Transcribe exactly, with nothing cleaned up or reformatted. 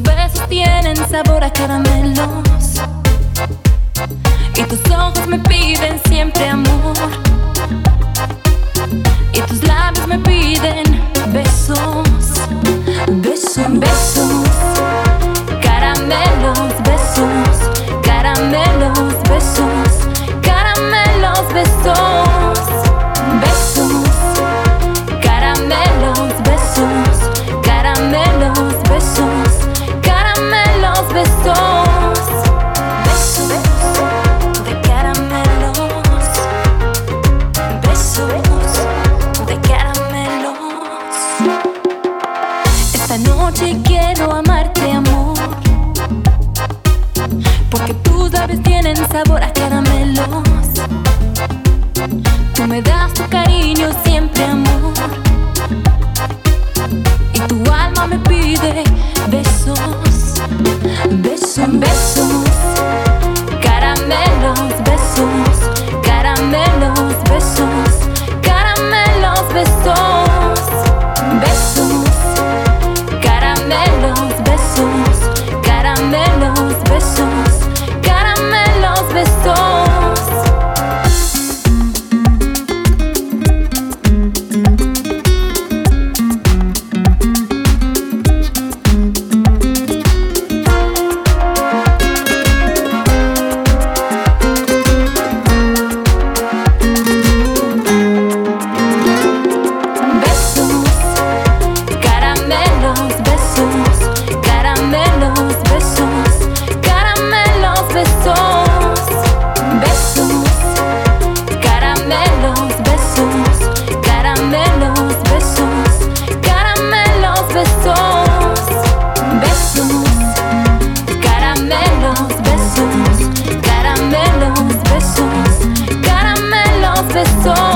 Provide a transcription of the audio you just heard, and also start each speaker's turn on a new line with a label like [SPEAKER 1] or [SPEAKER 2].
[SPEAKER 1] besos tienen sabor a caramelos y tus ojos me piden siempre amor y tus labios me piden besos, besos, besos, caramelos, besos, caramelos, besos, caramelos, besos, besos, caramelos, besos, caramelos, besos, caramelos, besos, besos de caramelos, besos de caramelos. Esta noche quiero amarte, amor, porque tus labios tienen sabor a caramelos. Tú me das tu cariño siempre, amor, y tu alma me pide besos, besos, besos, caramelos, besos, caramelos, besos, caramelos, besos, besos, caramelos, besos, caramelos, besos, caramelos, besos. So